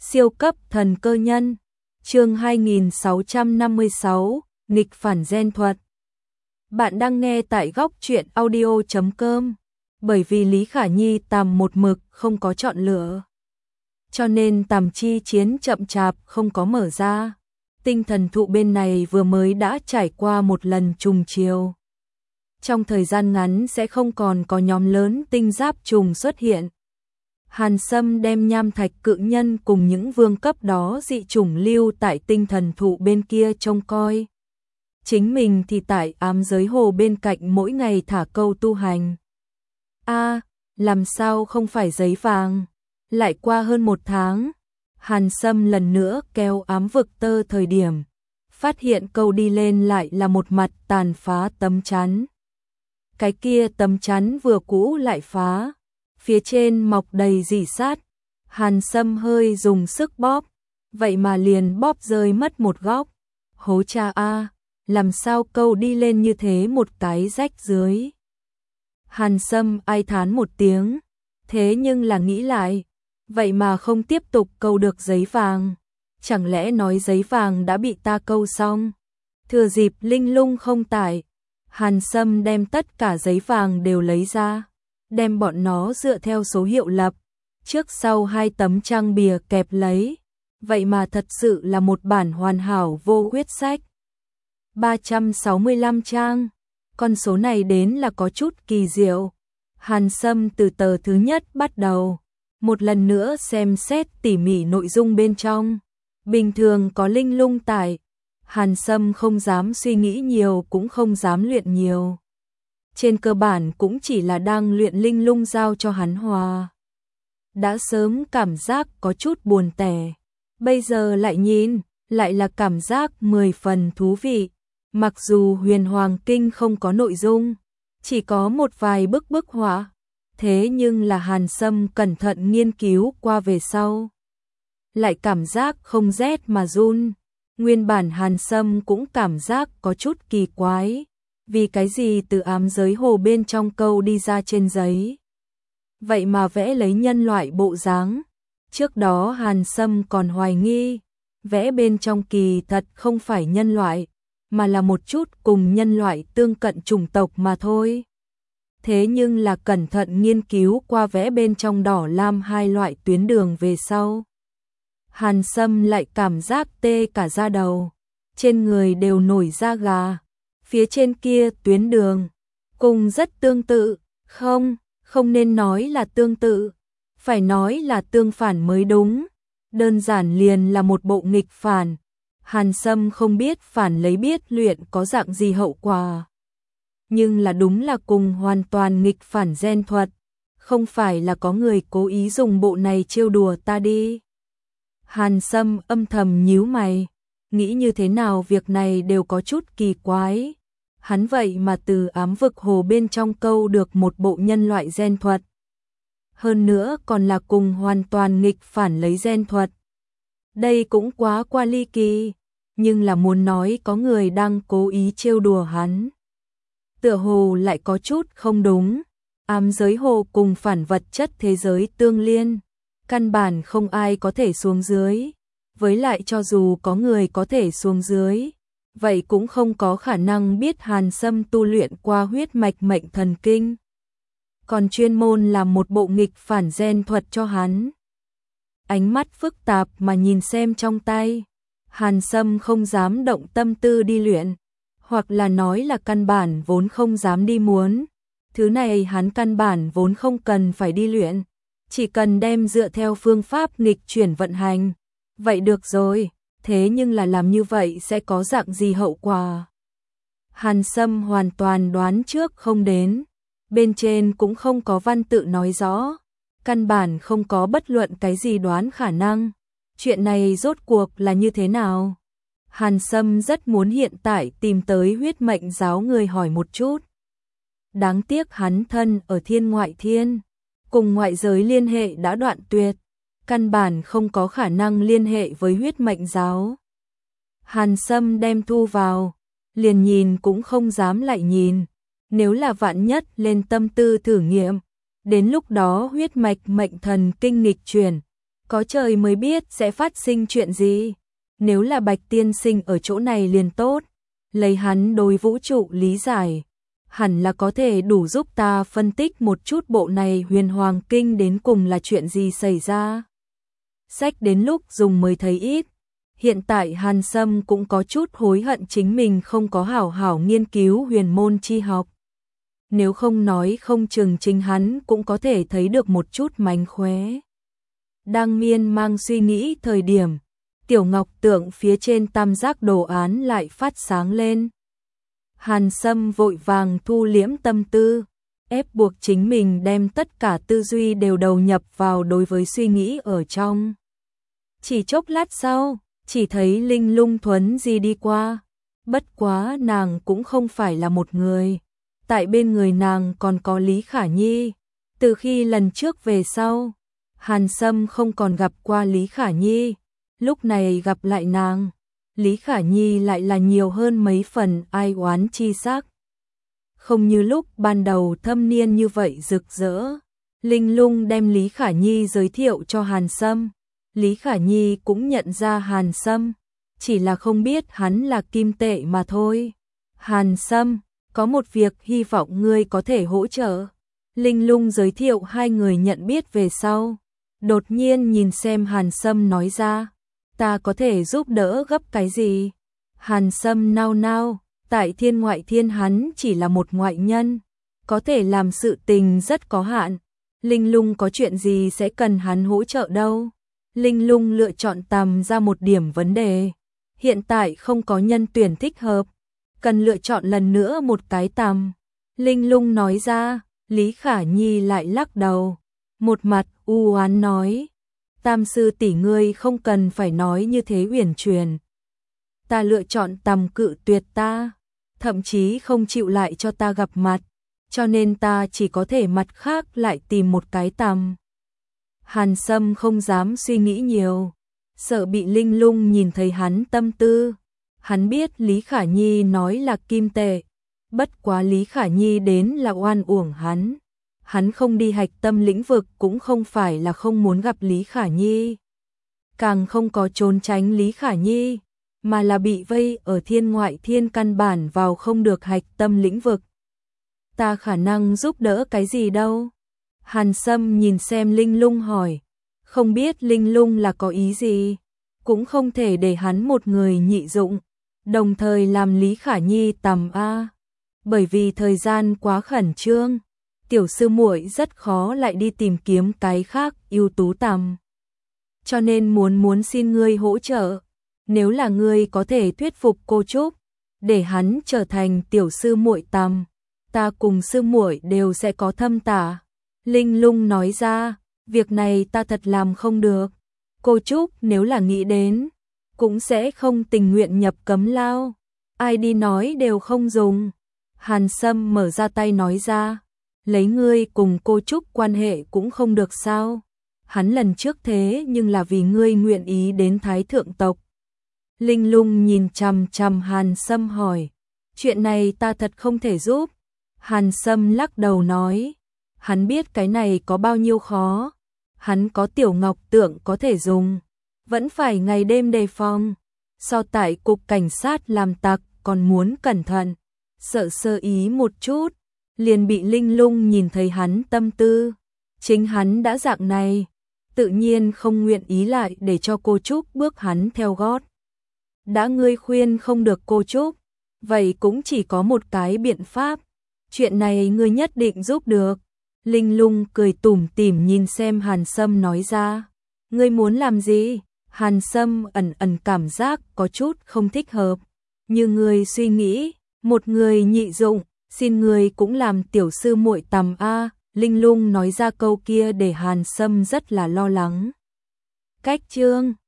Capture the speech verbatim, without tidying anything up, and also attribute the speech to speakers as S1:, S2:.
S1: Siêu cấp thần cơ nhân, chương hai nghìn sáu trăm năm mươi sáu, nghịch phản gen thuật. Bạn đang nghe tại góc truyện audio chấm com. Bởi vì Lý Khả Nhi tàm một mực không có chọn lựa, cho nên tàm chi chiến chậm chạp không có mở ra. Tinh thần thụ bên này vừa mới đã trải qua một lần trùng chiều. Trong thời gian ngắn sẽ không còn có nhóm lớn tinh giáp trùng xuất hiện. Hàn Sâm đem nham thạch cự nhân cùng những vương cấp đó dị chủng lưu tại tinh thần thụ bên kia trông coi. Chính mình thì tại ám giới hồ bên cạnh mỗi ngày thả câu tu hành. A, à, làm sao không phải giấy vàng? Lại qua hơn một tháng, Hàn Sâm lần nữa kéo ám vực tơ thời điểm, phát hiện câu đi lên lại là một mặt tàn phá tấm chắn. Cái kia tấm chắn vừa cũ lại phá, phía trên mọc đầy rỉ sắt. Hàn Sâm hơi dùng sức bóp, vậy mà liền bóp rơi mất một góc. Hố cha a, làm sao câu đi lên như thế một cái rách dưới. Hàn Sâm ai thán một tiếng, thế nhưng là nghĩ lại, vậy mà không tiếp tục câu được giấy vàng. Chẳng lẽ nói giấy vàng đã bị ta câu xong? Thừa dịp linh lung không tải, Hàn Sâm đem tất cả giấy vàng đều lấy ra, đem bọn nó dựa theo số hiệu lập, trước sau hai tấm trang bìa kẹp lấy. Vậy mà thật sự là một bản hoàn hảo vô huyết sách. ba trăm sáu mươi lăm trang, con số này đến là có chút kỳ diệu. Hàn Sâm từ tờ thứ nhất bắt đầu, một lần nữa xem xét tỉ mỉ nội dung bên trong. Bình thường có linh lung tải, Hàn Sâm không dám suy nghĩ nhiều cũng không dám luyện nhiều. Trên cơ bản cũng chỉ là đang luyện linh lung giao cho hắn hòa. Đã sớm cảm giác có chút buồn tẻ, bây giờ lại nhìn, lại là cảm giác mười phần thú vị. Mặc dù Huyền Hoàng Kinh không có nội dung, chỉ có một vài bức bức họa, thế nhưng là Hàn Sâm cẩn thận nghiên cứu qua về sau, lại cảm giác không rét mà run. Nguyên bản Hàn Sâm cũng cảm giác có chút kỳ quái, vì cái gì từ ám giới hồ bên trong câu đi ra trên giấy, vậy mà vẽ lấy nhân loại bộ dáng. Trước đó Hàn Sâm còn hoài nghi, vẽ bên trong kỳ thật không phải nhân loại, mà là một chút cùng nhân loại tương cận chủng tộc mà thôi. Thế nhưng là cẩn thận nghiên cứu qua vẽ bên trong đỏ lam hai loại tuyến đường về sau, Hàn Sâm lại cảm giác tê cả da đầu, trên người đều nổi da gà. Phía trên kia tuyến đường, cùng rất tương tự, không, không nên nói là tương tự, phải nói là tương phản mới đúng. Đơn giản liền là một bộ nghịch phản. Hàn Sâm không biết phản lấy biết luyện có dạng gì hậu quả. Nhưng là đúng là cùng hoàn toàn nghịch phản gen thuật. Không phải là có người cố ý dùng bộ này trêu đùa ta đi. Hàn Sâm âm thầm nhíu mày, nghĩ như thế nào việc này đều có chút kỳ quái. Hắn vậy mà từ ám vực hồ bên trong câu được một bộ nhân loại gen thuật. Hơn nữa còn là cùng hoàn toàn nghịch phản lấy gen thuật. Đây cũng quá qua ly kỳ, nhưng là muốn nói có người đang cố ý trêu đùa hắn. Tựa hồ lại có chút không đúng. Ám giới hồ cùng phản vật chất thế giới tương liên, căn bản không ai có thể xuống dưới. Với lại cho dù có người có thể xuống dưới, vậy cũng không có khả năng biết Hàn Sâm tu luyện qua huyết mạch mệnh thần kinh, còn chuyên môn làm một bộ nghịch phản gen thuật cho hắn. Ánh mắt phức tạp mà nhìn xem trong tay, Hàn Sâm không dám động tâm tư đi luyện, hoặc là nói là căn bản vốn không dám đi muốn. Thứ này hắn căn bản vốn không cần phải đi luyện, chỉ cần đem dựa theo phương pháp nghịch chuyển vận hành, vậy được rồi. Thế nhưng là làm như vậy sẽ có dạng gì hậu quả? Hàn Sâm hoàn toàn đoán trước không đến, bên trên cũng không có văn tự nói rõ, căn bản không có bất luận cái gì đoán khả năng. Chuyện này rốt cuộc là như thế nào? Hàn Sâm rất muốn hiện tại tìm tới huyết mệnh giáo người hỏi một chút. Đáng tiếc hắn thân ở thiên ngoại thiên, cùng ngoại giới liên hệ đã đoạn tuyệt, căn bản không có khả năng liên hệ với huyết mệnh giáo. Hàn Sâm đem thu vào, liền nhìn cũng không dám lại nhìn. Nếu là vạn nhất lên tâm tư thử nghiệm, đến lúc đó huyết mạch mệnh thần kinh nghịch chuyển, Có trời mới biết sẽ phát sinh chuyện gì. Nếu là Bạch tiên sinh ở chỗ này liền tốt. Lấy hắn đối vũ trụ lý giải, hẳn là có thể đủ giúp ta phân tích một chút bộ này huyền hoàng kinh đến cùng là chuyện gì xảy ra. Sách đến lúc dùng mới thấy ít. Hiện tại Hàn Sâm cũng có chút hối hận chính mình không có hảo hảo nghiên cứu huyền môn chi học. Nếu không nói không chừng chính hắn cũng có thể thấy được một chút mánh khóe. Đang miên mang suy nghĩ thời điểm, tiểu ngọc tượng phía trên tam giác đồ án lại phát sáng lên. Hàn Sâm vội vàng thu liễm tâm tư, ép buộc chính mình đem tất cả tư duy đều đầu nhập vào đối với suy nghĩ ở trong. Chỉ chốc lát sau, chỉ thấy Linh Lung thuấn di đi qua, bất quá nàng cũng không phải là một người. Tại bên người nàng còn có Lý Khả Nhi. Từ khi lần trước về sau, Hàn Sâm không còn gặp qua Lý Khả Nhi. Lúc này gặp lại nàng, Lý Khả Nhi lại là nhiều hơn mấy phần ai oán chi sắc. Không như lúc ban đầu thâm niên như vậy rực rỡ. Linh Lung đem Lý Khả Nhi giới thiệu cho Hàn Sâm. Lý Khả Nhi cũng nhận ra Hàn Sâm, chỉ là không biết hắn là kim tệ mà thôi. Hàn Sâm, có một việc hy vọng ngươi có thể hỗ trợ. Linh Lung giới thiệu hai người nhận biết về sau. Đột nhiên nhìn xem Hàn Sâm nói ra, ta có thể giúp đỡ gấp cái gì? Hàn Sâm nao nao, tại thiên ngoại thiên hắn chỉ là một ngoại nhân, có thể làm sự tình rất có hạn. Linh Lung có chuyện gì sẽ cần hắn hỗ trợ đâu? Linh Lung lựa chọn tầm ra một điểm vấn đề. Hiện tại không có nhân tuyển thích hợp, cần lựa chọn lần nữa một cái tầm. Linh Lung nói ra, Lý Khả Nhi lại lắc đầu. Một mặt u oán nói, tam sư tỷ ngươi không cần phải nói như thế uyển chuyển. Ta lựa chọn tầm cự tuyệt ta, thậm chí không chịu lại cho ta gặp mặt, cho nên ta chỉ có thể mặt khác lại tìm một cái tầm. Hàn Sâm không dám suy nghĩ nhiều, sợ bị Linh Lung nhìn thấy hắn tâm tư. Hắn biết Lý Khả Nhi nói là kim tệ, bất quá Lý Khả Nhi đến là oan uổng hắn. Hắn không đi hạch tâm lĩnh vực cũng không phải là không muốn gặp Lý Khả Nhi, càng không có trốn tránh Lý Khả Nhi, mà là bị vây ở thiên ngoại thiên căn bản vào không được hạch tâm lĩnh vực. Ta khả năng giúp đỡ cái gì đâu? Hàn Sâm nhìn xem Linh Lung hỏi, không biết Linh Lung là có ý gì, cũng không thể để hắn một người nhị dụng, đồng thời làm Lý Khả Nhi tầm a. Bởi vì thời gian quá khẩn trương, tiểu sư muội rất khó lại đi tìm kiếm cái khác ưu tú tầm. Cho nên muốn muốn xin ngươi hỗ trợ, nếu là ngươi có thể thuyết phục cô Trúc, để hắn trở thành tiểu sư muội tầm, ta cùng sư muội đều sẽ có thâm tả. Linh Lung nói ra, việc này ta thật làm không được. Cô Trúc nếu là nghĩ đến, cũng sẽ không tình nguyện nhập cấm lao. Ai đi nói đều không dùng. Hàn Sâm mở ra tay nói ra, lấy ngươi cùng cô Trúc quan hệ cũng không được sao? Hắn lần trước thế nhưng là vì ngươi nguyện ý đến Thái Thượng tộc. Linh Lung nhìn chằm chằm Hàn Sâm hỏi, chuyện này ta thật không thể giúp. Hàn Sâm lắc đầu nói, hắn biết cái này có bao nhiêu khó. Hắn có tiểu ngọc tượng có thể dùng, vẫn phải ngày đêm đề phòng. So tại cục cảnh sát làm tặc còn muốn cẩn thận, sợ sơ ý một chút, liền bị Linh Lung nhìn thấy hắn tâm tư. Chính hắn đã dạng này, tự nhiên không nguyện ý lại để cho cô Trúc bước hắn theo gót. Đã ngươi khuyên không được cô Trúc, vậy cũng chỉ có một cái biện pháp. Chuyện này ngươi nhất định giúp được. Linh Lung cười tủm tỉm nhìn xem Hàn Sâm nói ra, ngươi muốn làm gì? Hàn Sâm ẩn ẩn cảm giác có chút không thích hợp. Như ngươi suy nghĩ, một người nhị dụng, xin ngươi cũng làm tiểu sư muội tầm a. Linh Lung nói ra câu kia để Hàn Sâm rất là lo lắng. Cách chương